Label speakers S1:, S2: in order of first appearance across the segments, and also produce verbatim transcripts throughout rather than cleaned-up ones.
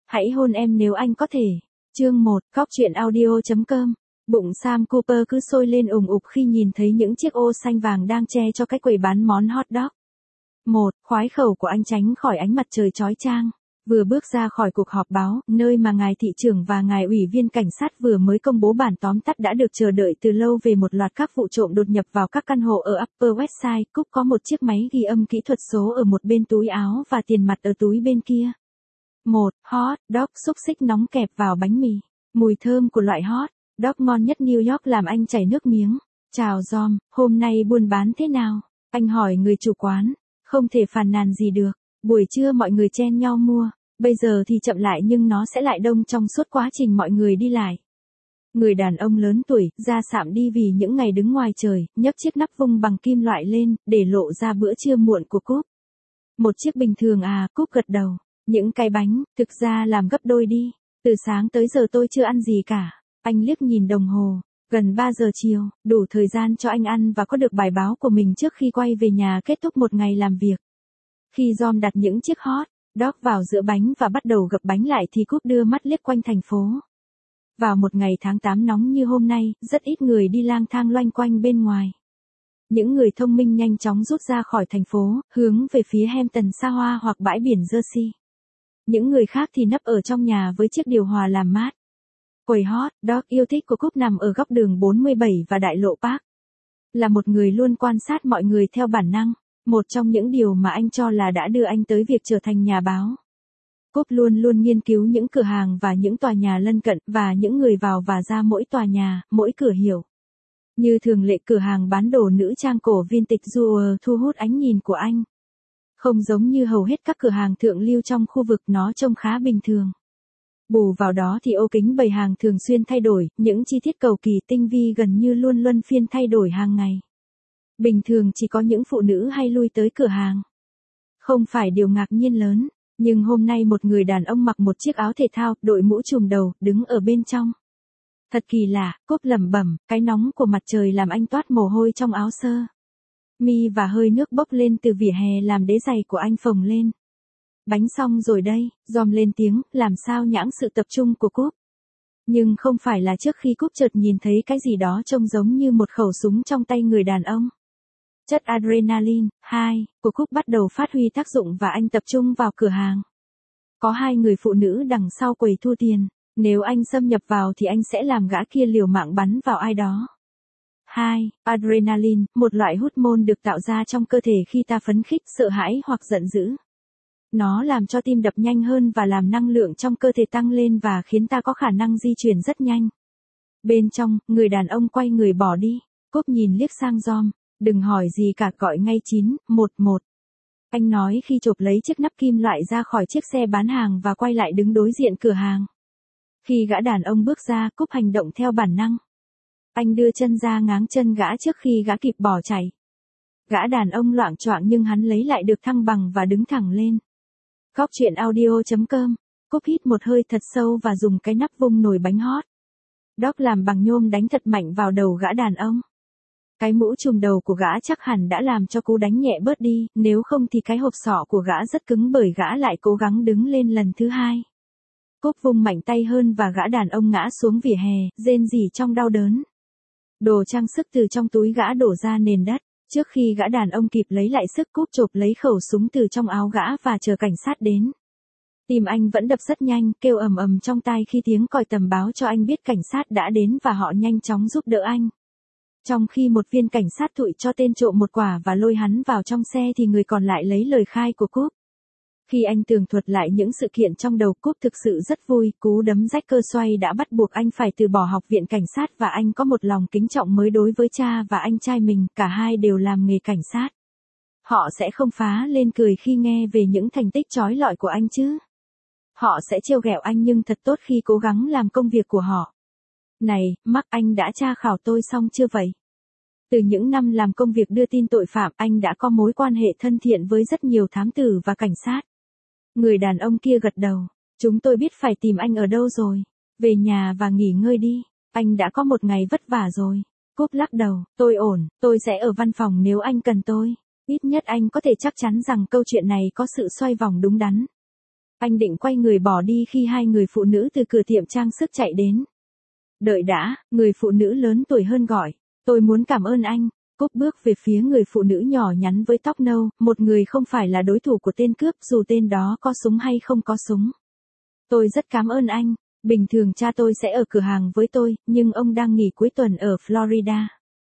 S1: Hãy hôn em nếu anh có thể. Chương một, Cóc truyện audio chấm com. Bụng Sam Cooper cứ sôi lên ùng ục khi nhìn thấy những chiếc ô xanh vàng đang che cho cái quầy bán món hot dog. Một, khoái khẩu của anh tránh khỏi ánh mặt trời chói chang. Vừa bước ra khỏi cuộc họp báo, nơi mà ngài thị trưởng và ngài ủy viên cảnh sát vừa mới công bố bản tóm tắt đã được chờ đợi từ lâu về một loạt các vụ trộm đột nhập vào các căn hộ ở Upper West Side, Cúc có một chiếc máy ghi âm kỹ thuật số ở một bên túi áo và tiền mặt ở túi bên kia. Một, hot dog xúc xích nóng kẹp vào bánh mì. Mùi thơm của loại hot dog ngon nhất New York làm anh chảy nước miếng. Chào Dom, hôm nay buôn bán thế nào? Anh hỏi người chủ quán. Không thể phàn nàn gì được. Buổi trưa mọi người chen nhau mua. Bây giờ thì chậm lại nhưng nó sẽ lại đông trong suốt quá trình mọi người đi lại. Người đàn ông lớn tuổi, da sạm đi vì những ngày đứng ngoài trời, nhấc chiếc nắp vung bằng kim loại lên, để lộ ra bữa trưa muộn của Cúp. Một chiếc bình thường à, Cúp gật đầu. Những cái bánh, thực ra làm gấp đôi đi. Từ sáng tới giờ tôi chưa ăn gì cả. Anh liếc nhìn đồng hồ. Gần ba giờ chiều, đủ thời gian cho anh ăn và có được bài báo của mình trước khi quay về nhà kết thúc một ngày làm việc. Khi Dom đặt những chiếc hot dog vào giữa bánh và bắt đầu gập bánh lại thì Cúp đưa mắt liếc quanh thành phố. Vào một ngày tháng tám nóng như hôm nay, rất ít người đi lang thang loanh quanh bên ngoài. Những người thông minh nhanh chóng rút ra khỏi thành phố, hướng về phía Hampton xa hoa hoặc bãi biển Jersey. Những người khác thì nấp ở trong nhà với chiếc điều hòa làm mát. Quầy hot dog yêu thích của Cúp nằm ở góc đường bốn mươi bảy và Đại lộ Park. Là một người luôn quan sát mọi người theo bản năng, một trong những điều mà anh cho là đã đưa anh tới việc trở thành nhà báo. Cúp luôn luôn nghiên cứu những cửa hàng và những tòa nhà lân cận và những người vào và ra mỗi tòa nhà, mỗi cửa hiệu. Như thường lệ cửa hàng bán đồ nữ trang cổ vintage Jewel thu hút ánh nhìn của anh. Không giống như hầu hết các cửa hàng thượng lưu trong khu vực, nó trông khá bình thường. Bù vào đó thì ô kính bày hàng thường xuyên thay đổi, những chi tiết cầu kỳ tinh vi gần như luôn luân phiên thay đổi hàng ngày. Bình thường chỉ có những phụ nữ hay lui tới cửa hàng. Không phải điều ngạc nhiên lớn, nhưng hôm nay một người đàn ông mặc một chiếc áo thể thao, đội mũ trùm đầu, đứng ở bên trong. Thật kỳ lạ, Cúp lẩm bẩm, cái nóng của mặt trời làm anh toát mồ hôi trong áo sơ mi và hơi nước bốc lên từ vỉa hè làm đế giày của anh phồng lên. Bánh xong rồi đây, Dom lên tiếng, làm sao nhãng sự tập trung của Cúp. Nhưng không phải là trước khi Cúp chợt nhìn thấy cái gì đó trông giống như một khẩu súng trong tay người đàn ông. Chất adrenaline, hai, của Cúp bắt đầu phát huy tác dụng và anh tập trung vào cửa hàng. Có hai người phụ nữ đằng sau quầy thu tiền, nếu anh xâm nhập vào thì anh sẽ làm gã kia liều mạng bắn vào ai đó. hai. Adrenaline, một loại hormone được tạo ra trong cơ thể khi ta phấn khích, sợ hãi hoặc giận dữ. Nó làm cho tim đập nhanh hơn và làm năng lượng trong cơ thể tăng lên và khiến ta có khả năng di chuyển rất nhanh. Bên trong, người đàn ông quay người bỏ đi. Cúp nhìn liếc sang Dom. Đừng hỏi gì cả, gọi ngay chín một một. Anh nói khi chộp lấy chiếc nắp kim loại ra khỏi chiếc xe bán hàng và quay lại đứng đối diện cửa hàng. Khi gã đàn ông bước ra, Cúp hành động theo bản năng. Anh đưa chân ra ngáng chân gã trước khi gã kịp bỏ chạy. Gã đàn ông loạng choạng nhưng hắn lấy lại được thăng bằng và đứng thẳng lên. Cóc truyện audio chấm com. Cúp hít một hơi thật sâu và dùng cái nắp vung nồi bánh hot dog làm bằng nhôm đánh thật mạnh vào đầu gã đàn ông. Cái mũ trùm đầu của gã chắc hẳn đã làm cho cú đánh nhẹ bớt đi, nếu không thì cái hộp sọ của gã rất cứng bởi gã lại cố gắng đứng lên lần thứ hai. Cúp vung mạnh tay hơn và gã đàn ông ngã xuống vỉa hè, rên rỉ trong đau đớn. Đồ trang sức từ trong túi gã đổ ra nền đất. Trước khi gã đàn ông kịp lấy lại sức, Cúp chộp lấy khẩu súng từ trong áo gã và chờ cảnh sát đến. Tim anh vẫn đập rất nhanh, kêu ầm ầm trong tai khi tiếng còi tầm báo cho anh biết cảnh sát đã đến và họ nhanh chóng giúp đỡ anh. Trong khi một viên cảnh sát thụi cho tên trộm một quả và lôi hắn vào trong xe thì người còn lại lấy lời khai của Cúp. Khi anh tường thuật lại những sự kiện trong đầu, Cúp thực sự rất vui, cú đấm rách cơ xoay đã bắt buộc anh phải từ bỏ học viện cảnh sát và anh có một lòng kính trọng mới đối với cha và anh trai mình, cả hai đều làm nghề cảnh sát. Họ sẽ không phá lên cười khi nghe về những thành tích chói lọi của anh chứ. Họ sẽ trêu ghẹo anh nhưng thật tốt khi cố gắng làm công việc của họ. Này, Mark, anh đã tra khảo tôi xong chưa vậy? Từ những năm làm công việc đưa tin tội phạm, anh đã có mối quan hệ thân thiện với rất nhiều thám tử và cảnh sát. Người đàn ông kia gật đầu. Chúng tôi biết phải tìm anh ở đâu rồi. Về nhà và nghỉ ngơi đi. Anh đã có một ngày vất vả rồi. Cúp lắc đầu. Tôi ổn, tôi sẽ ở văn phòng nếu anh cần tôi. Ít nhất anh có thể chắc chắn rằng câu chuyện này có sự xoay vòng đúng đắn. Anh định quay người bỏ đi khi hai người phụ nữ từ cửa tiệm trang sức chạy đến. Đợi đã, người phụ nữ lớn tuổi hơn gọi. Tôi muốn cảm ơn anh. Cúp bước về phía người phụ nữ nhỏ nhắn với tóc nâu, một người không phải là đối thủ của tên cướp dù tên đó có súng hay không có súng. Tôi rất cảm ơn anh. Bình thường cha tôi sẽ ở cửa hàng với tôi, nhưng ông đang nghỉ cuối tuần ở Florida.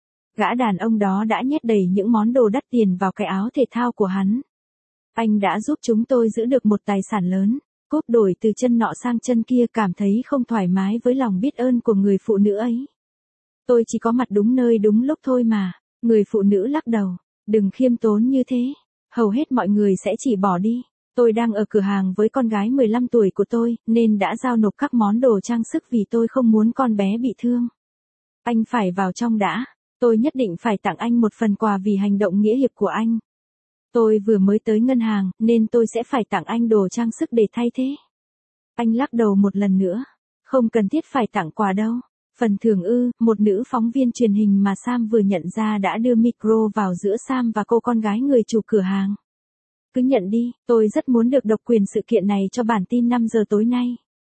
S1: Gã đàn ông đó đã nhét đầy những món đồ đắt tiền vào cái áo thể thao của hắn. Anh đã giúp chúng tôi giữ được một tài sản lớn. Cúp đổi từ chân nọ sang chân kia cảm thấy không thoải mái với lòng biết ơn của người phụ nữ ấy. Tôi chỉ có mặt đúng nơi đúng lúc thôi mà. Người phụ nữ lắc đầu. Đừng khiêm tốn như thế. Hầu hết mọi người sẽ chỉ bỏ đi. Tôi đang ở cửa hàng với con gái mười lăm tuổi của tôi, nên đã giao nộp các món đồ trang sức vì tôi không muốn con bé bị thương. Anh phải vào trong đã. Tôi nhất định phải tặng anh một phần quà vì hành động nghĩa hiệp của anh. Tôi vừa mới tới ngân hàng, nên tôi sẽ phải tặng anh đồ trang sức để thay thế. Anh lắc đầu một lần nữa. Không cần thiết phải tặng quà đâu. Phần thưởng ư, một nữ phóng viên truyền hình mà Sam vừa nhận ra đã đưa micro vào giữa Sam và cô con gái người chủ cửa hàng. Cứ nhận đi, tôi rất muốn được độc quyền sự kiện này cho bản tin năm giờ tối nay.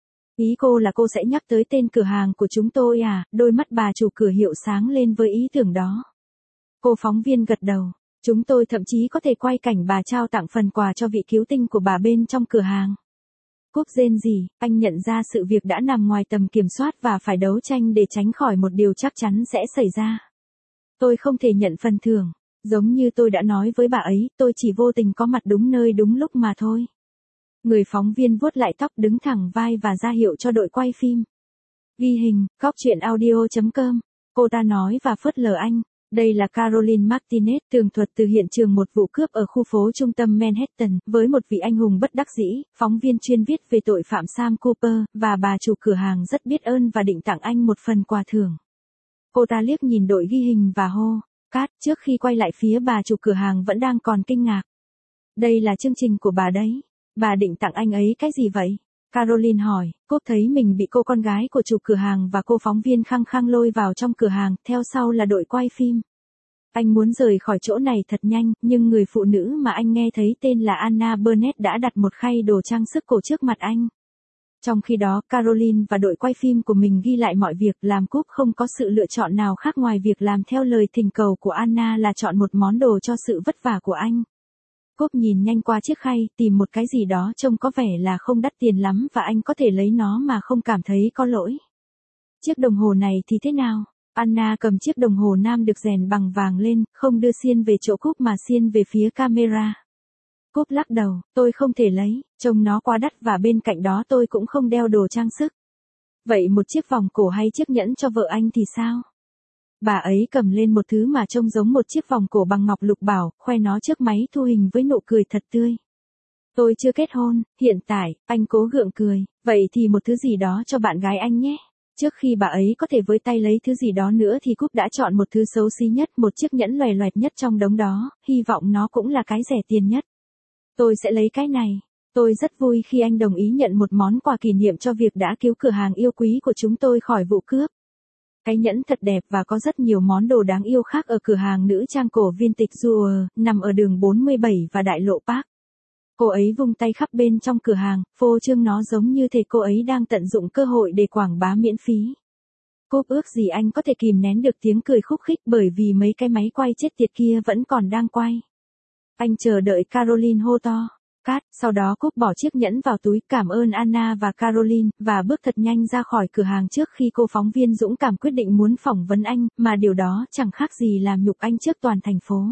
S1: Ý cô là cô sẽ nhắc tới tên cửa hàng của chúng tôi à? Đôi mắt bà chủ cửa hiệu sáng lên với ý tưởng đó. Cô phóng viên gật đầu. Chúng tôi thậm chí có thể quay cảnh bà trao tặng phần quà cho vị cứu tinh của bà bên trong cửa hàng. Cúp rên rỉ, anh nhận ra sự việc đã nằm ngoài tầm kiểm soát và phải đấu tranh để tránh khỏi một điều chắc chắn sẽ xảy ra. Tôi không thể nhận phần thưởng. Giống như tôi đã nói với bà ấy, tôi chỉ vô tình có mặt đúng nơi đúng lúc mà thôi. Người phóng viên vuốt lại tóc đứng thẳng vai và ra hiệu cho đội quay phim. Ghi hình, cóc truyện audio chấm com. Cô ta nói và phớt lờ anh. Đây là Caroline Martinez, tường thuật từ hiện trường một vụ cướp ở khu phố trung tâm Manhattan, với một vị anh hùng bất đắc dĩ, phóng viên chuyên viết về tội phạm Sam Cooper, và bà chủ cửa hàng rất biết ơn và định tặng anh một phần quà thưởng. Cô ta liếc nhìn đội ghi hình và hô, cát, trước khi quay lại phía bà chủ cửa hàng vẫn đang còn kinh ngạc. Đây là chương trình của bà đấy. Bà định tặng anh ấy cái gì vậy? Caroline hỏi, cô thấy mình bị cô con gái của chủ cửa hàng và cô phóng viên khăng khăng lôi vào trong cửa hàng, theo sau là đội quay phim. Anh muốn rời khỏi chỗ này thật nhanh, nhưng người phụ nữ mà anh nghe thấy tên là Anna Burnett đã đặt một khay đồ trang sức cổ trước mặt anh. Trong khi đó, Caroline và đội quay phim của mình ghi lại mọi việc, làm Cúp không có sự lựa chọn nào khác ngoài việc làm theo lời thỉnh cầu của Anna là chọn một món đồ cho sự vất vả của anh. Cúp nhìn nhanh qua chiếc khay, tìm một cái gì đó trông có vẻ là không đắt tiền lắm và anh có thể lấy nó mà không cảm thấy có lỗi. Chiếc đồng hồ này thì thế nào? Anna cầm chiếc đồng hồ nam được rèn bằng vàng lên, không đưa xiên về chỗ Cúp mà xiên về phía camera. Cúp lắc đầu, tôi không thể lấy, trông nó quá đắt và bên cạnh đó tôi cũng không đeo đồ trang sức. Vậy một chiếc vòng cổ hay chiếc nhẫn cho vợ anh thì sao? Bà ấy cầm lên một thứ mà trông giống một chiếc vòng cổ bằng ngọc lục bảo, khoe nó trước máy thu hình với nụ cười thật tươi. Tôi chưa kết hôn, hiện tại, anh cố gượng cười, vậy thì một thứ gì đó cho bạn gái anh nhé. Trước khi bà ấy có thể với tay lấy thứ gì đó nữa thì Cúp đã chọn một thứ xấu xí nhất, một chiếc nhẫn loè loẹt nhất trong đống đó, hy vọng nó cũng là cái rẻ tiền nhất. Tôi sẽ lấy cái này. Tôi rất vui khi anh đồng ý nhận một món quà kỷ niệm cho việc đã cứu cửa hàng yêu quý của chúng tôi khỏi vụ cướp. Cái nhẫn thật đẹp và có rất nhiều món đồ đáng yêu khác ở cửa hàng nữ trang cổ Vintage Jewelry, nằm ở đường bốn mươi bảy và Đại lộ Park. Cô ấy vung tay khắp bên trong cửa hàng, phô trương nó giống như thể cô ấy đang tận dụng cơ hội để quảng bá miễn phí. Cúp ước gì anh có thể kìm nén được tiếng cười khúc khích bởi vì mấy cái máy quay chết tiệt kia vẫn còn đang quay. Anh chờ đợi Caroline hô to. Cát, sau đó Cúp bỏ chiếc nhẫn vào túi, cảm ơn Anna và Caroline, và bước thật nhanh ra khỏi cửa hàng trước khi cô phóng viên dũng cảm quyết định muốn phỏng vấn anh, mà điều đó chẳng khác gì làm nhục anh trước toàn thành phố.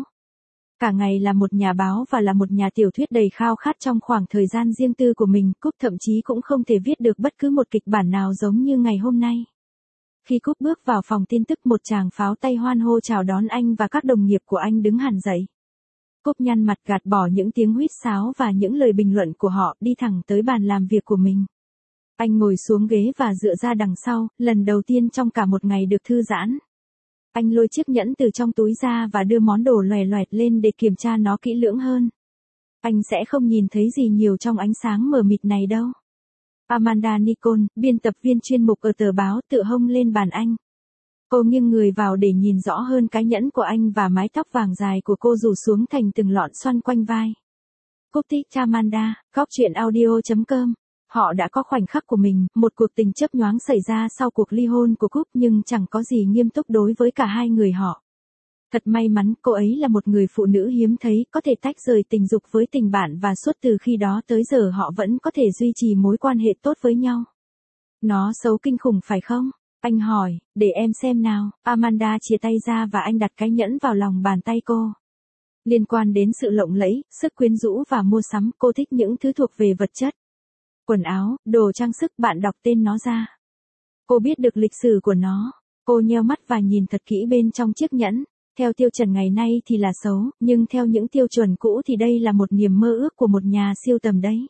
S1: Cả ngày là một nhà báo và là một nhà tiểu thuyết đầy khao khát trong khoảng thời gian riêng tư của mình, Cúp thậm chí cũng không thể viết được bất cứ một kịch bản nào giống như ngày hôm nay. Khi Cúp bước vào phòng tin tức, một tràng pháo tay hoan hô chào đón anh và các đồng nghiệp của anh đứng hẳn dậy. Cúp nhăn mặt gạt bỏ những tiếng huýt sáo và những lời bình luận của họ, đi thẳng tới bàn làm việc của mình. Anh ngồi xuống ghế và dựa ra đằng sau, lần đầu tiên trong cả một ngày được thư giãn. Anh lôi chiếc nhẫn từ trong túi ra và đưa món đồ loè loẹt lên để kiểm tra nó kỹ lưỡng hơn. Anh sẽ không nhìn thấy gì nhiều trong ánh sáng mờ mịt này đâu. Amanda Nicole, biên tập viên chuyên mục ở tờ báo, tựa hông lên bàn anh. Cô nghiêng người vào để nhìn rõ hơn cái nhẫn của anh và mái tóc vàng dài của cô rủ xuống thành từng lọn xoăn quanh vai. Cúp thích Amanda, Cóc truyện audio chấm com. Họ đã có khoảnh khắc của mình, một cuộc tình chớp nhoáng xảy ra sau cuộc ly hôn của Cúp nhưng chẳng có gì nghiêm túc đối với cả hai người họ. Thật may mắn, cô ấy là một người phụ nữ hiếm thấy, có thể tách rời tình dục với tình bạn và suốt từ khi đó tới giờ họ vẫn có thể duy trì mối quan hệ tốt với nhau. Nó xấu kinh khủng phải không? Anh hỏi, để em xem nào. Amanda chia tay ra và anh đặt cái nhẫn vào lòng bàn tay cô. Liên quan đến sự lộng lẫy, sức quyến rũ và mua sắm, cô thích những thứ thuộc về vật chất. Quần áo, đồ trang sức, bạn đọc tên nó ra. Cô biết được lịch sử của nó. Cô nheo mắt và nhìn thật kỹ bên trong chiếc nhẫn. Theo tiêu chuẩn ngày nay thì là xấu, nhưng theo những tiêu chuẩn cũ thì đây là một niềm mơ ước của một nhà siêu tầm đấy.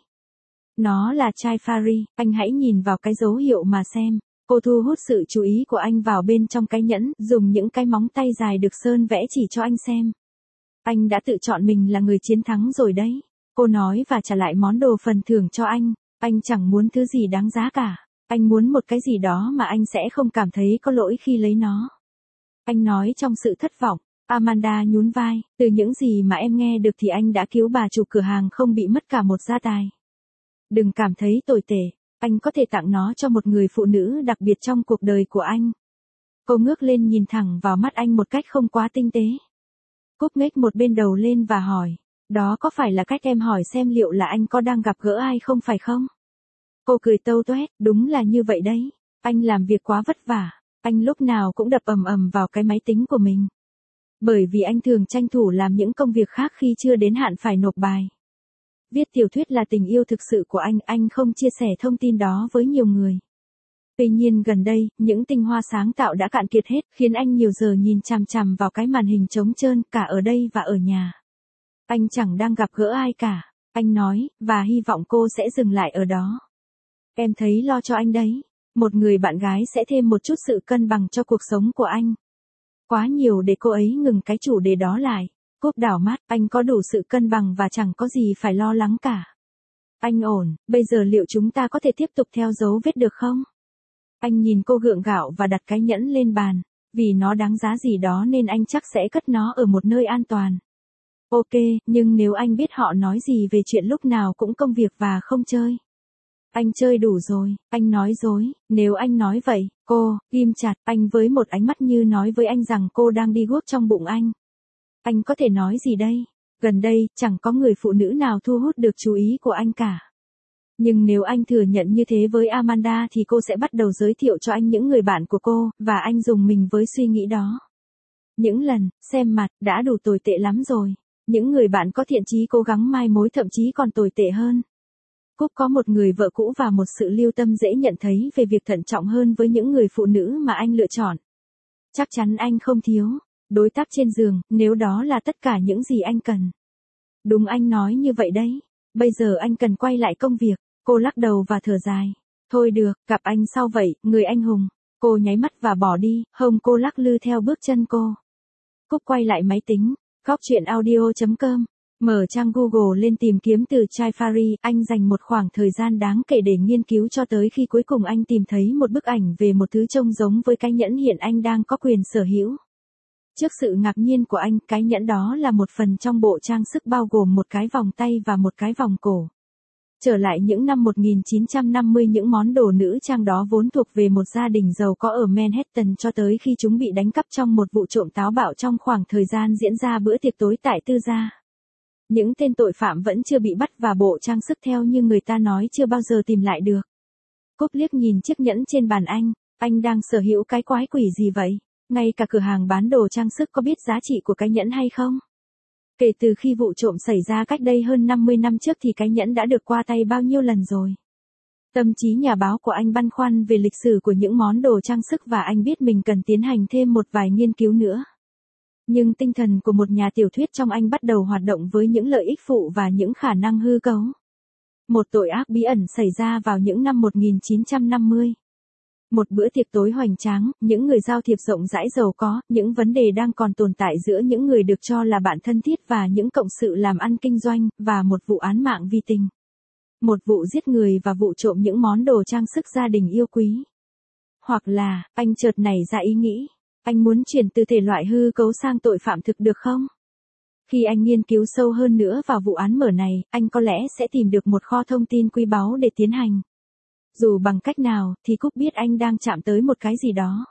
S1: Nó là chai Fari, anh hãy nhìn vào cái dấu hiệu mà xem. Cô thu hút sự chú ý của anh vào bên trong cái nhẫn, dùng những cái móng tay dài được sơn vẽ chỉ cho anh xem. Anh đã tự chọn mình là người chiến thắng rồi đấy. Cô nói và trả lại món đồ phần thưởng cho anh. Anh chẳng muốn thứ gì đáng giá cả. Anh muốn một cái gì đó mà anh sẽ không cảm thấy có lỗi khi lấy nó. Anh nói trong sự thất vọng. Amanda nhún vai, từ những gì mà em nghe được thì anh đã cứu bà chủ cửa hàng không bị mất cả một gia tài. Đừng cảm thấy tồi tệ, anh có thể tặng nó cho một người phụ nữ đặc biệt trong cuộc đời của anh. Cô ngước lên nhìn thẳng vào mắt anh một cách không quá tinh tế. Cúp ngếch một bên đầu lên và hỏi, đó có phải là cách em hỏi xem liệu là anh có đang gặp gỡ ai không phải không? Cô cười tâu toét, đúng là như vậy đấy. Anh làm việc quá vất vả, anh lúc nào cũng đập ầm ầm vào cái máy tính của mình. Bởi vì anh thường tranh thủ làm những công việc khác khi chưa đến hạn phải nộp bài. Viết tiểu thuyết là tình yêu thực sự của anh, anh không chia sẻ thông tin đó với nhiều người. Tuy nhiên gần đây, những tinh hoa sáng tạo đã cạn kiệt hết, khiến anh nhiều giờ nhìn chằm chằm vào cái màn hình trống trơn, cả ở đây và ở nhà. Anh chẳng đang gặp gỡ ai cả, anh nói, và hy vọng cô sẽ dừng lại ở đó. Em thấy lo cho anh đấy, một người bạn gái sẽ thêm một chút sự cân bằng cho cuộc sống của anh. Quá nhiều để cô ấy ngừng cái chủ đề đó lại. Cúp đảo mắt, anh có đủ sự cân bằng và chẳng có gì phải lo lắng cả. Anh ổn, bây giờ liệu chúng ta có thể tiếp tục theo dấu vết được không? Anh nhìn cô gượng gạo và đặt cái nhẫn lên bàn. Vì nó đáng giá gì đó nên anh chắc sẽ cất nó ở một nơi an toàn. Ok, nhưng nếu anh biết họ nói gì về chuyện lúc nào cũng công việc và không chơi. Anh chơi đủ rồi, anh nói dối, nếu anh nói vậy, cô, ghim chặt, anh với một ánh mắt như nói với anh rằng cô đang đi guốc trong bụng anh. Anh có thể nói gì đây? Gần đây, chẳng có người phụ nữ nào thu hút được chú ý của anh cả. Nhưng nếu anh thừa nhận như thế với Amanda thì cô sẽ bắt đầu giới thiệu cho anh những người bạn của cô, và anh dùng mình với suy nghĩ đó. Những lần, xem mặt, đã đủ tồi tệ lắm rồi. Những người bạn có thiện chí cố gắng mai mối thậm chí còn tồi tệ hơn. Cúp có một người vợ cũ và một sự lưu tâm dễ nhận thấy về việc thận trọng hơn với những người phụ nữ mà anh lựa chọn. Chắc chắn anh không thiếu đối tác trên giường, nếu đó là tất cả những gì anh cần. Đúng, anh nói như vậy đấy. Bây giờ anh cần quay lại công việc. Cô lắc đầu và thở dài. Thôi được, gặp anh sau vậy, người anh hùng. Cô nháy mắt và bỏ đi, hông cô lắc lư theo bước chân cô. Cúp quay lại máy tính. Cóc truyện audio chấm com. Mở trang Google lên tìm kiếm từ chai Fari, anh dành một khoảng thời gian đáng kể để nghiên cứu cho tới khi cuối cùng anh tìm thấy một bức ảnh về một thứ trông giống với cái nhẫn hiện anh đang có quyền sở hữu. Trước sự ngạc nhiên của anh, cái nhẫn đó là một phần trong bộ trang sức bao gồm một cái vòng tay và một cái vòng cổ. Trở lại những năm một nghìn chín trăm năm mươi, những món đồ nữ trang đó vốn thuộc về một gia đình giàu có ở Manhattan cho tới khi chúng bị đánh cắp trong một vụ trộm táo bạo trong khoảng thời gian diễn ra bữa tiệc tối tại tư gia. Những tên tội phạm vẫn chưa bị bắt và bộ trang sức theo như người ta nói chưa bao giờ tìm lại được. Cúp liếc nhìn chiếc nhẫn trên bàn anh, anh đang sở hữu cái quái quỷ gì vậy? Ngay cả cửa hàng bán đồ trang sức có biết giá trị của cái nhẫn hay không? Kể từ khi vụ trộm xảy ra cách đây hơn năm mươi năm trước thì cái nhẫn đã được qua tay bao nhiêu lần rồi? Tâm trí nhà báo của anh băn khoăn về lịch sử của những món đồ trang sức và anh biết mình cần tiến hành thêm một vài nghiên cứu nữa. Nhưng tinh thần của một nhà tiểu thuyết trong anh bắt đầu hoạt động với những lợi ích phụ và những khả năng hư cấu. Một tội ác bí ẩn xảy ra vào những năm một nghìn chín trăm năm mươi. Một bữa tiệc tối hoành tráng, những người giao thiệp rộng rãi giàu có, những vấn đề đang còn tồn tại giữa những người được cho là bạn thân thiết và những cộng sự làm ăn kinh doanh, và một vụ án mạng vi tình. Một vụ giết người và vụ trộm những món đồ trang sức gia đình yêu quý. Hoặc là, anh chợt nảy ra ý nghĩ, anh muốn chuyển từ thể loại hư cấu sang tội phạm thực được không? Khi anh nghiên cứu sâu hơn nữa vào vụ án mở này, anh có lẽ sẽ tìm được một kho thông tin quý báu để tiến hành. Dù bằng cách nào, thì Cúc biết anh đang chạm tới một cái gì đó.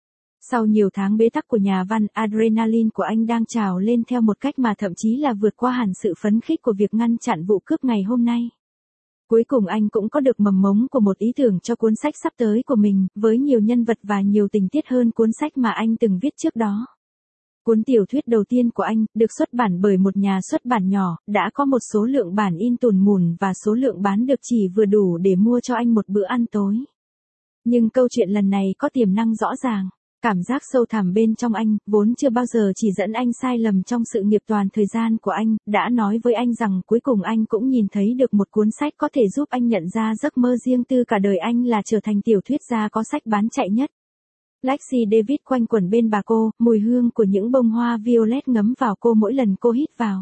S1: Sau nhiều tháng bế tắc của nhà văn, adrenaline của anh đang trào lên theo một cách mà thậm chí là vượt qua hẳn sự phấn khích của việc ngăn chặn vụ cướp ngày hôm nay. Cuối cùng anh cũng có được mầm mống của một ý tưởng cho cuốn sách sắp tới của mình, với nhiều nhân vật và nhiều tình tiết hơn cuốn sách mà anh từng viết trước đó. Cuốn tiểu thuyết đầu tiên của anh, được xuất bản bởi một nhà xuất bản nhỏ, đã có một số lượng bản in tùn mùn và số lượng bán được chỉ vừa đủ để mua cho anh một bữa ăn tối. Nhưng câu chuyện lần này có tiềm năng rõ ràng. Cảm giác sâu thẳm bên trong anh, vốn chưa bao giờ chỉ dẫn anh sai lầm trong sự nghiệp toàn thời gian của anh, đã nói với anh rằng cuối cùng anh cũng nhìn thấy được một cuốn sách có thể giúp anh nhận ra giấc mơ riêng tư cả đời anh là trở thành tiểu thuyết gia có sách bán chạy nhất. Lexi Davis quanh quẩn bên bà cô, mùi hương của những bông hoa violet ngấm vào cô mỗi lần cô hít vào.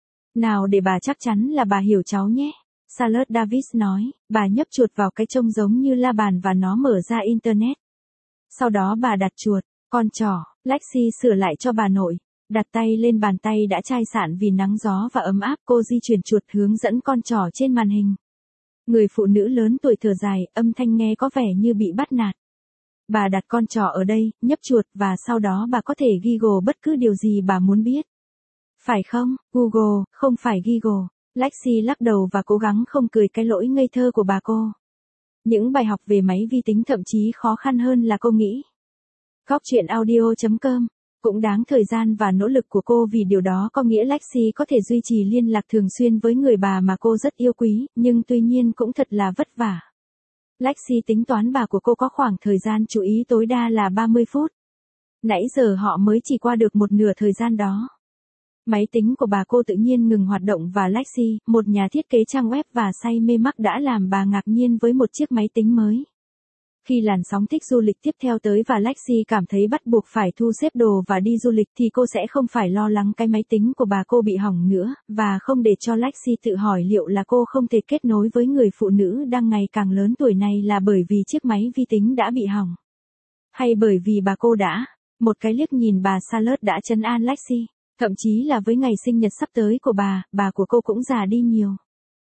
S1: Nào để bà chắc chắn là bà hiểu cháu nhé. Charlotte Davis nói, bà nhấp chuột vào cái trông giống như la bàn và nó mở ra internet. Sau đó bà đặt chuột, con trỏ, Lexi sửa lại cho bà nội. Đặt tay lên bàn tay đã chai sạn vì nắng gió và ấm áp, cô di chuyển chuột hướng dẫn con trỏ trên màn hình. Người phụ nữ lớn tuổi thở dài, âm thanh nghe có vẻ như bị bắt nạt. Bà đặt con trỏ ở đây, nhấp chuột và sau đó bà có thể Google bất cứ điều gì bà muốn biết. Phải không, Google, không phải Google. Lexi lắc đầu và cố gắng không cười cái lỗi ngây thơ của bà cô. Những bài học về máy vi tính thậm chí khó khăn hơn là cô nghĩ. Góc truyện audio chấm com cũng đáng thời gian và nỗ lực của cô vì điều đó có nghĩa Lexi có thể duy trì liên lạc thường xuyên với người bà mà cô rất yêu quý, nhưng tuy nhiên cũng thật là vất vả. Lexi tính toán bà của cô có khoảng thời gian chú ý tối đa là ba mươi phút. Nãy giờ họ mới chỉ qua được một nửa thời gian đó. Máy tính của bà cô tự nhiên ngừng hoạt động và Lexi, một nhà thiết kế trang web và say mê mắc đã làm bà ngạc nhiên với một chiếc máy tính mới. Khi làn sóng thích du lịch tiếp theo tới và Lexi cảm thấy bắt buộc phải thu xếp đồ và đi du lịch thì cô sẽ không phải lo lắng cái máy tính của bà cô bị hỏng nữa, và không để cho Lexi tự hỏi liệu là cô không thể kết nối với người phụ nữ đang ngày càng lớn tuổi này là bởi vì chiếc máy vi tính đã bị hỏng. Hay bởi vì bà cô đã, một cái liếc nhìn bà Charlotte đã trấn an Lexi. Thậm chí là với ngày sinh nhật sắp tới của bà, bà của cô cũng già đi nhiều.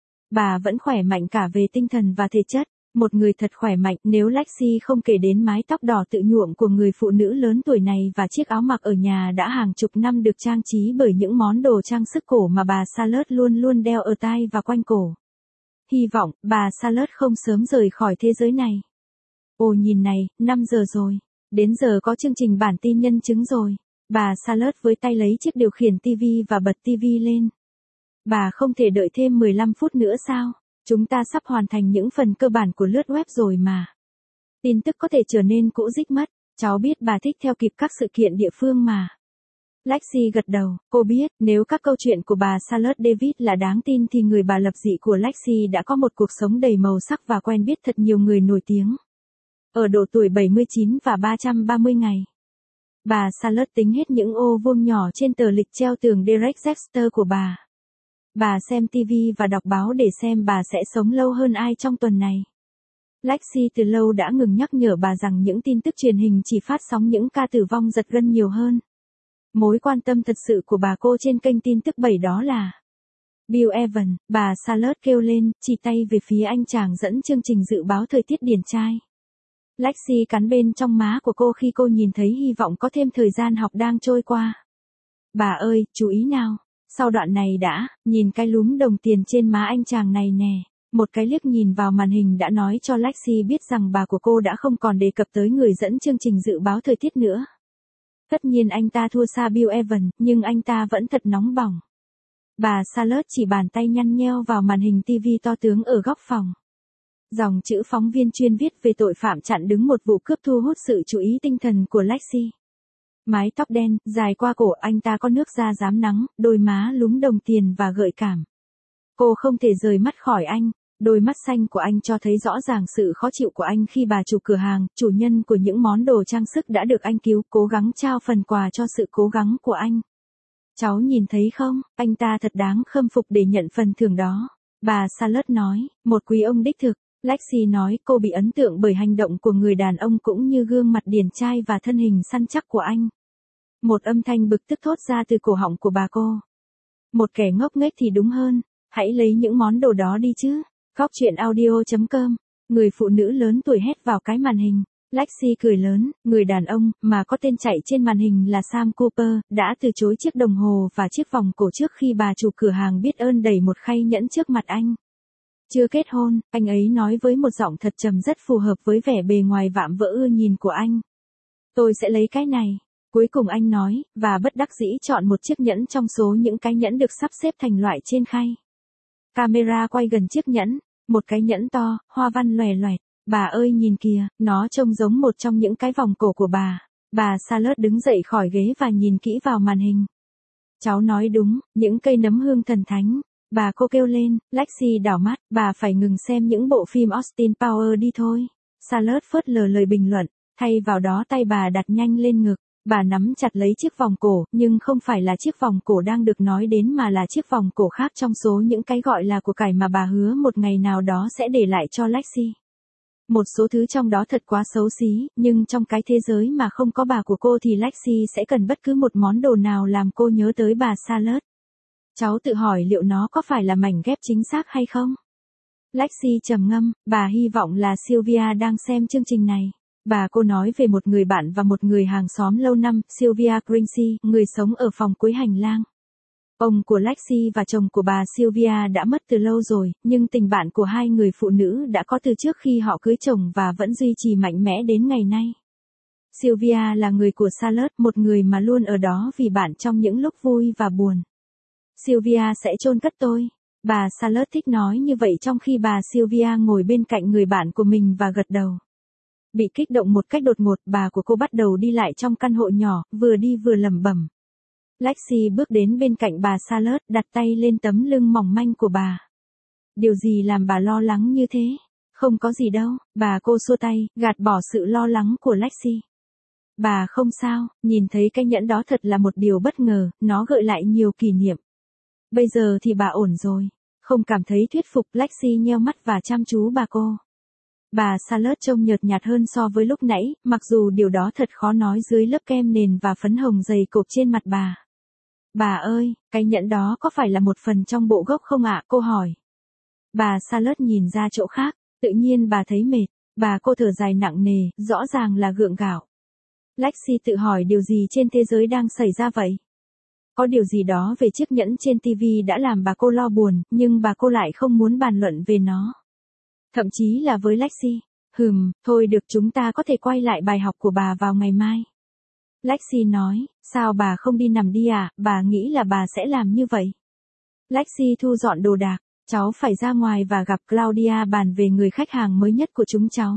S1: Bà vẫn khỏe mạnh cả về tinh thần và thể chất. Một người thật khỏe mạnh nếu Lexi không kể đến mái tóc đỏ tự nhuộm của người phụ nữ lớn tuổi này và chiếc áo mặc ở nhà đã hàng chục năm được trang trí bởi những món đồ trang sức cổ mà bà Charlotte luôn luôn đeo ở tai và quanh cổ. Hy vọng bà Charlotte không sớm rời khỏi thế giới này. Ồ nhìn này, năm giờ rồi. Đến giờ có chương trình bản tin nhân chứng rồi. Bà Charlotte với tay lấy chiếc điều khiển tivi và bật tivi lên. Bà không thể đợi thêm mười lăm phút nữa sao? Chúng ta sắp hoàn thành những phần cơ bản của lướt web rồi mà. Tin tức có thể trở nên cũ rích mất. Cháu biết bà thích theo kịp các sự kiện địa phương mà. Lexi gật đầu, cô biết nếu các câu chuyện của bà Charlotte Davis là đáng tin thì người bà lập dị của Lexi đã có một cuộc sống đầy màu sắc và quen biết thật nhiều người nổi tiếng. Ở độ tuổi bảy mươi chín và ba trăm ba mươi ngày. Bà Charlotte tính hết những ô vuông nhỏ trên tờ lịch treo tường Derek Dexter của bà. Bà xem tivi và đọc báo để xem bà sẽ sống lâu hơn ai trong tuần này. Lexi từ lâu đã ngừng nhắc nhở bà rằng những tin tức truyền hình chỉ phát sóng những ca tử vong giật gân nhiều hơn. Mối quan tâm thật sự của bà cô trên kênh tin tức bảy đó là Bill Evans, bà Charlotte kêu lên, chỉ tay về phía anh chàng dẫn chương trình dự báo thời tiết điển trai. Lexi cắn bên trong má của cô khi cô nhìn thấy hy vọng có thêm thời gian học đang trôi qua. Bà ơi, chú ý nào. Sau đoạn này đã, nhìn cái lúm đồng tiền trên má anh chàng này nè. Một cái liếc nhìn vào màn hình đã nói cho Lexi biết rằng bà của cô đã không còn đề cập tới người dẫn chương trình dự báo thời tiết nữa. Tất nhiên anh ta thua xa Bill Evans, nhưng anh ta vẫn thật nóng bỏng. Bà Charlotte chỉ bàn tay nhăn nheo vào màn hình tivi to tướng ở góc phòng. Dòng chữ phóng viên chuyên viết về tội phạm chặn đứng một vụ cướp thu hút sự chú ý tinh thần của Lexi. Mái tóc đen, dài qua cổ, anh ta có nước da rám nắng, đôi má lúm đồng tiền và gợi cảm. Cô không thể rời mắt khỏi anh, đôi mắt xanh của anh cho thấy rõ ràng sự khó chịu của anh khi bà chủ cửa hàng, chủ nhân của những món đồ trang sức đã được anh cứu, cố gắng trao phần quà cho sự cố gắng của anh. Cháu nhìn thấy không, anh ta thật đáng khâm phục để nhận phần thưởng đó. Bà Charlotte nói, một quý ông đích thực. Lexi nói cô bị ấn tượng bởi hành động của người đàn ông cũng như gương mặt điển trai và thân hình săn chắc của anh. Một âm thanh bực tức thốt ra từ cổ họng của bà cô. Một kẻ ngốc nghếch thì đúng hơn, hãy lấy những món đồ đó đi chứ. Góc truyện audio chấm com. Người phụ nữ lớn tuổi hét vào cái màn hình. Lexi cười lớn, người đàn ông mà có tên chạy trên màn hình là Sam Cooper, đã từ chối chiếc đồng hồ và chiếc vòng cổ trước khi bà chủ cửa hàng biết ơn đẩy một khay nhẫn trước mặt anh. Chưa kết hôn, anh ấy nói với một giọng thật trầm rất phù hợp với vẻ bề ngoài vạm vỡ ưa nhìn của anh. Tôi sẽ lấy cái này. Cuối cùng anh nói, và bất đắc dĩ chọn một chiếc nhẫn trong số những cái nhẫn được sắp xếp thành loại trên khay. Camera quay gần chiếc nhẫn, một cái nhẫn to, hoa văn lòe loẹt. Bà ơi nhìn kìa, nó trông giống một trong những cái vòng cổ của bà. Bà Charlotte đứng dậy khỏi ghế và nhìn kỹ vào màn hình. Cháu nói đúng, những cây nấm hương thần thánh. Bà cô kêu lên, Lexi đảo mắt, bà phải ngừng xem những bộ phim Austin Powers đi thôi. Charlotte phớt lờ lời bình luận, thay vào đó tay bà đặt nhanh lên ngực. Bà nắm chặt lấy chiếc vòng cổ, nhưng không phải là chiếc vòng cổ đang được nói đến mà là chiếc vòng cổ khác trong số những cái gọi là của cải mà bà hứa một ngày nào đó sẽ để lại cho Lexi. Một số thứ trong đó thật quá xấu xí, nhưng trong cái thế giới mà không có bà của cô thì Lexi sẽ cần bất cứ một món đồ nào làm cô nhớ tới bà Charlotte. Cháu tự hỏi liệu nó có phải là mảnh ghép chính xác hay không? Lexi trầm ngâm, bà hy vọng là Sylvia đang xem chương trình này. Bà cô nói về một người bạn và một người hàng xóm lâu năm, Sylvia Grincy, người sống ở phòng cuối hành lang. Ông của Lexi và chồng của bà Sylvia đã mất từ lâu rồi, nhưng tình bạn của hai người phụ nữ đã có từ trước khi họ cưới chồng và vẫn duy trì mạnh mẽ đến ngày nay. Sylvia là người của Charlotte, một người mà luôn ở đó vì bạn trong những lúc vui và buồn. Sylvia sẽ chôn cất tôi. Bà Charlotte thích nói như vậy trong khi bà Sylvia ngồi bên cạnh người bạn của mình và gật đầu. Bị kích động một cách đột ngột, bà của cô bắt đầu đi lại trong căn hộ nhỏ, vừa đi vừa lẩm bẩm. Lexi bước đến bên cạnh bà Charlotte, đặt tay lên tấm lưng mỏng manh của bà. Điều gì làm bà lo lắng như thế? Không có gì đâu, bà cô xua tay, gạt bỏ sự lo lắng của Lexi. Bà không sao, nhìn thấy cái nhẫn đó thật là một điều bất ngờ, nó gợi lại nhiều kỷ niệm. Bây giờ thì bà ổn rồi. Không cảm thấy thuyết phục, Lexi nheo mắt và chăm chú bà cô. Bà Charlotte trông nhợt nhạt hơn so với lúc nãy, mặc dù điều đó thật khó nói dưới lớp kem nền và phấn hồng dày cộp trên mặt bà. Bà ơi, cái nhẫn đó có phải là một phần trong bộ gốc không ạ? Cô hỏi. Bà Charlotte nhìn ra chỗ khác, tự nhiên bà thấy mệt. Bà cô thở dài nặng nề, rõ ràng là gượng gạo. Lexi tự hỏi điều gì trên thế giới đang xảy ra vậy? Có điều gì đó về chiếc nhẫn trên ti vi đã làm bà cô lo buồn, nhưng bà cô lại không muốn bàn luận về nó. Thậm chí là với Lexi. Hừm, thôi được, chúng ta có thể quay lại bài học của bà vào ngày mai. Lexi nói, sao bà không đi nằm đi à, bà nghĩ là bà sẽ làm như vậy. Lexi thu dọn đồ đạc, cháu phải ra ngoài và gặp Claudia bàn về người khách hàng mới nhất của chúng cháu.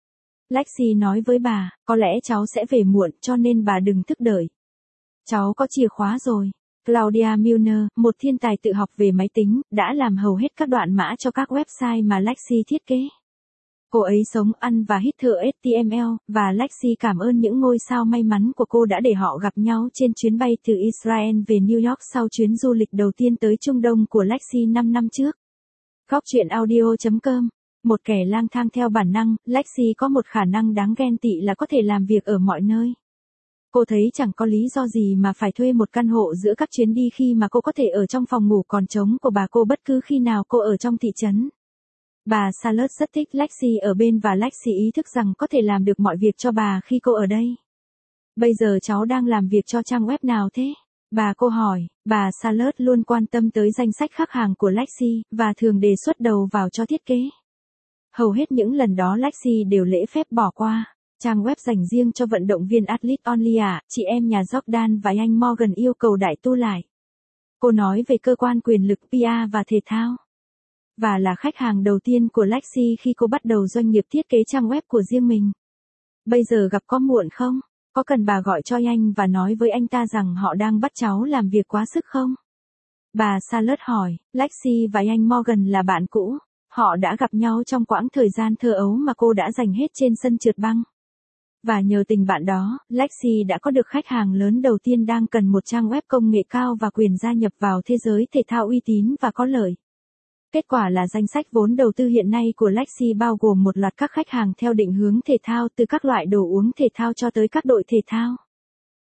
S1: Lexi nói với bà, có lẽ cháu sẽ về muộn cho nên bà đừng thức đợi. Cháu có chìa khóa rồi. Claudia Milner, một thiên tài tự học về máy tính, đã làm hầu hết các đoạn mã cho các website mà Lexi thiết kế. Cô ấy sống, ăn và hít thở hát tê em lờ, và Lexi cảm ơn những ngôi sao may mắn của cô đã để họ gặp nhau trên chuyến bay từ Israel về New York sau chuyến du lịch đầu tiên tới Trung Đông của Lexi năm năm trước. Góc truyện audio chấm com. Một kẻ lang thang theo bản năng, Lexi có một khả năng đáng ghen tị là có thể làm việc ở mọi nơi. Cô thấy chẳng có lý do gì mà phải thuê một căn hộ giữa các chuyến đi khi mà cô có thể ở trong phòng ngủ còn trống của bà cô bất cứ khi nào cô ở trong thị trấn. Bà Charlotte rất thích Lexi ở bên và Lexi ý thức rằng có thể làm được mọi việc cho bà khi cô ở đây. Bây giờ cháu đang làm việc cho trang web nào thế? Bà cô hỏi. Bà Charlotte luôn quan tâm tới danh sách khách hàng của Lexi, và thường đề xuất đầu vào cho thiết kế. Hầu hết những lần đó Lexi đều lễ phép bỏ qua. Trang web dành riêng cho vận động viên Athlete Only à, chị em nhà Jordan và anh Morgan yêu cầu đại tu lại. Cô nói về cơ quan quyền lực pê e và thể thao. Và là khách hàng đầu tiên của Lexi khi cô bắt đầu doanh nghiệp thiết kế trang web của riêng mình. Bây giờ gặp có muộn không? Có cần bà gọi cho anh và nói với anh ta rằng họ đang bắt cháu làm việc quá sức không? Bà Charlotte hỏi, Lexi và anh Morgan là bạn cũ. Họ đã gặp nhau trong quãng thời gian thơ ấu mà cô đã dành hết trên sân trượt băng. Và nhờ tình bạn đó, Lexi đã có được khách hàng lớn đầu tiên đang cần một trang web công nghệ cao và quyền gia nhập vào thế giới thể thao uy tín và có lợi. Kết quả là danh sách vốn đầu tư hiện nay của Lexi bao gồm một loạt các khách hàng theo định hướng thể thao, từ các loại đồ uống thể thao cho tới các đội thể thao.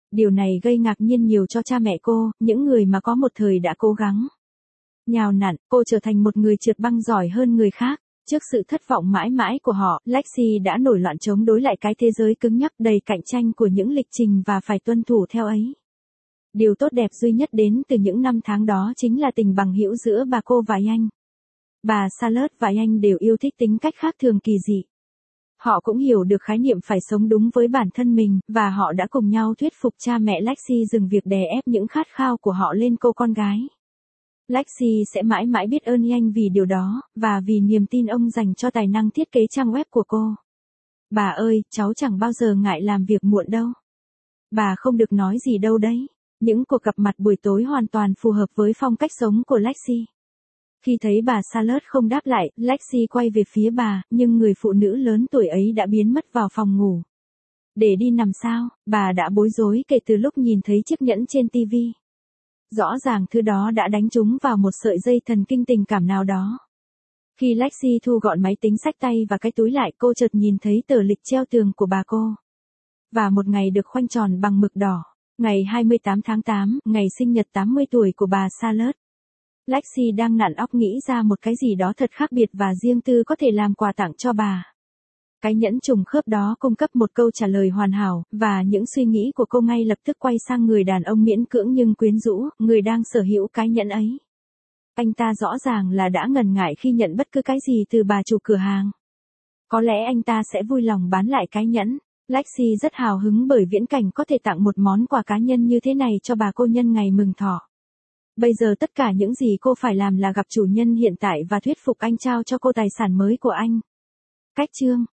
S1: Điều này gây ngạc nhiên nhiều cho cha mẹ cô, những người mà có một thời đã cố gắng nhào nặn, cô trở thành một người trượt băng giỏi hơn người khác. Trước sự thất vọng mãi mãi của họ, Lexi đã nổi loạn chống đối lại cái thế giới cứng nhắc đầy cạnh tranh của những lịch trình và phải tuân thủ theo ấy. Điều tốt đẹp duy nhất đến từ những năm tháng đó chính là tình bằng hữu giữa bà cô và anh. Bà Charlotte và anh đều yêu thích tính cách khác thường kỳ dị. Họ cũng hiểu được khái niệm phải sống đúng với bản thân mình, và họ đã cùng nhau thuyết phục cha mẹ Lexi dừng việc đè ép những khát khao của họ lên cô con gái. Lexi sẽ mãi mãi biết ơn anh vì điều đó, và vì niềm tin ông dành cho tài năng thiết kế trang web của cô. Bà ơi, cháu chẳng bao giờ ngại làm việc muộn đâu. Bà không được nói gì đâu đấy. Những cuộc gặp mặt buổi tối hoàn toàn phù hợp với phong cách sống của Lexi. Khi thấy bà Charlotte không đáp lại, Lexi quay về phía bà, nhưng người phụ nữ lớn tuổi ấy đã biến mất vào phòng ngủ. Để đi nằm sao, bà đã bối rối kể từ lúc nhìn thấy chiếc nhẫn trên ti vi. Rõ ràng thứ đó đã đánh trúng vào một sợi dây thần kinh tình cảm nào đó. Khi Lexi thu gọn máy tính xách tay và cái túi lại, cô chợt nhìn thấy tờ lịch treo tường của bà cô. Và một ngày được khoanh tròn bằng mực đỏ. Ngày hai mươi tám tháng tám, ngày sinh nhật tám mươi tuổi của bà Charlotte. Lexi đang nặn óc nghĩ ra một cái gì đó thật khác biệt và riêng tư có thể làm quà tặng cho bà. Cái nhẫn trùng khớp đó cung cấp một câu trả lời hoàn hảo, và những suy nghĩ của cô ngay lập tức quay sang người đàn ông miễn cưỡng nhưng quyến rũ, người đang sở hữu cái nhẫn ấy. Anh ta rõ ràng là đã ngần ngại khi nhận bất cứ cái gì từ bà chủ cửa hàng. Có lẽ anh ta sẽ vui lòng bán lại cái nhẫn. Lexi rất hào hứng bởi viễn cảnh có thể tặng một món quà cá nhân như thế này cho bà cô nhân ngày mừng thọ. Bây giờ tất cả những gì cô phải làm là gặp chủ nhân hiện tại và thuyết phục anh trao cho cô tài sản mới của anh. Cách chương